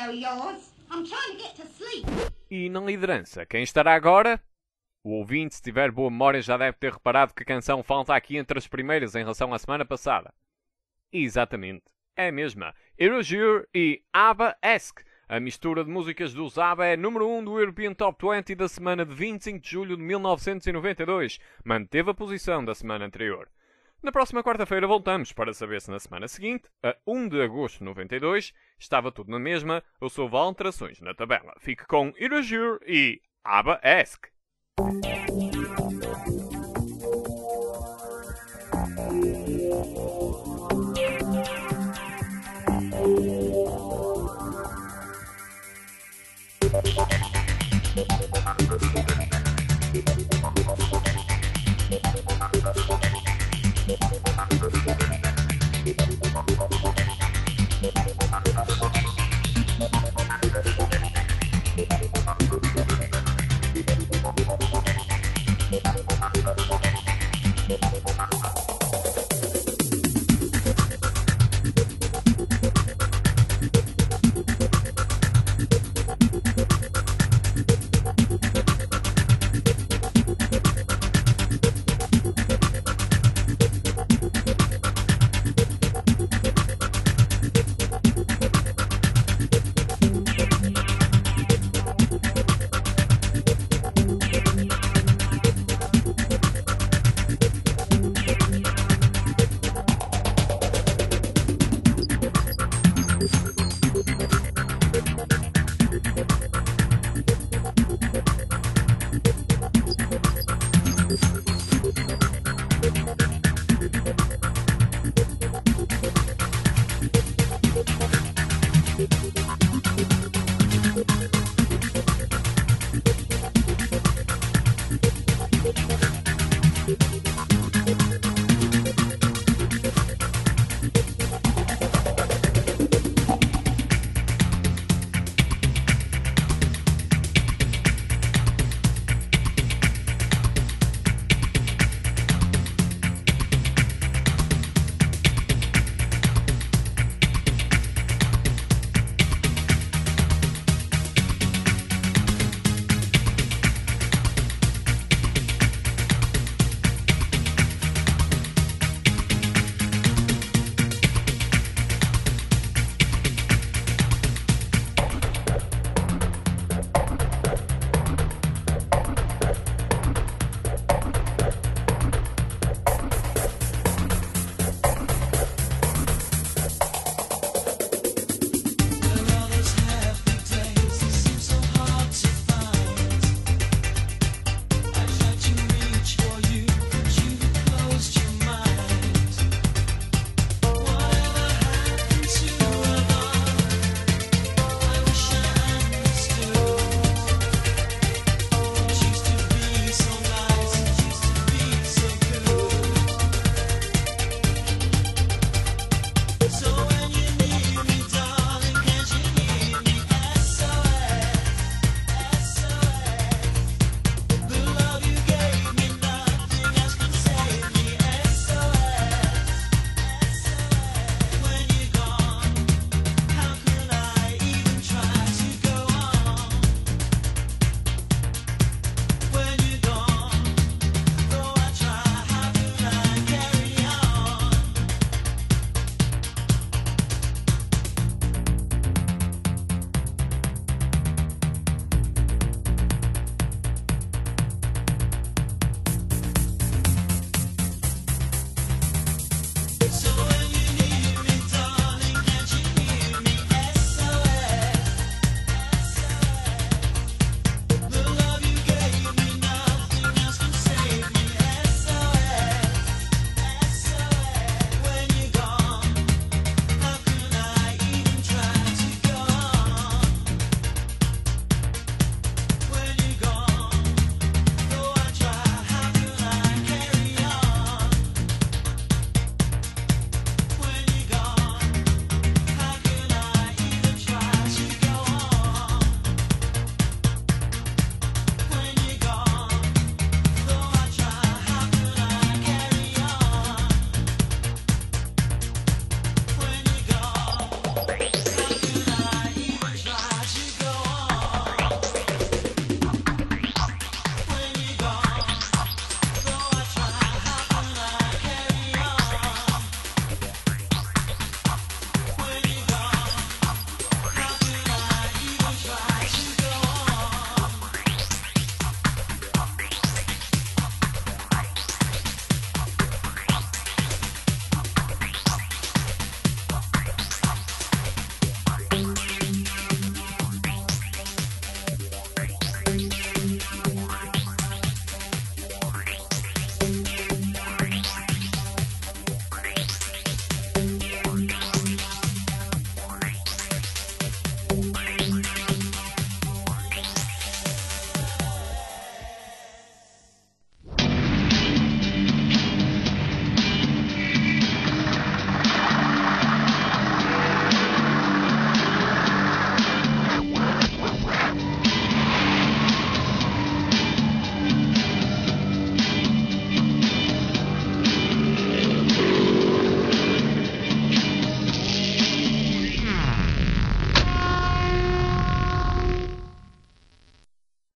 M: radio of yours. I'm trying to get to sleep.
A: E na liderança, quem estará agora? O ouvinte, se tiver boa memória, já deve ter reparado que a canção falta aqui entre as primeiras em relação à semana passada. Exatamente, é a mesma. Erasure e ABBA-esque. A mistura de músicas dos ABBA é número 1 do European Top 20 da semana de 25 de julho de 1992. Manteve a posição da semana anterior. Na próxima quarta-feira voltamos para saber se na semana seguinte, a 1 de agosto de 92, estava tudo na mesma ou se houve alterações na tabela. Fique com Erasure e ABBA-esque.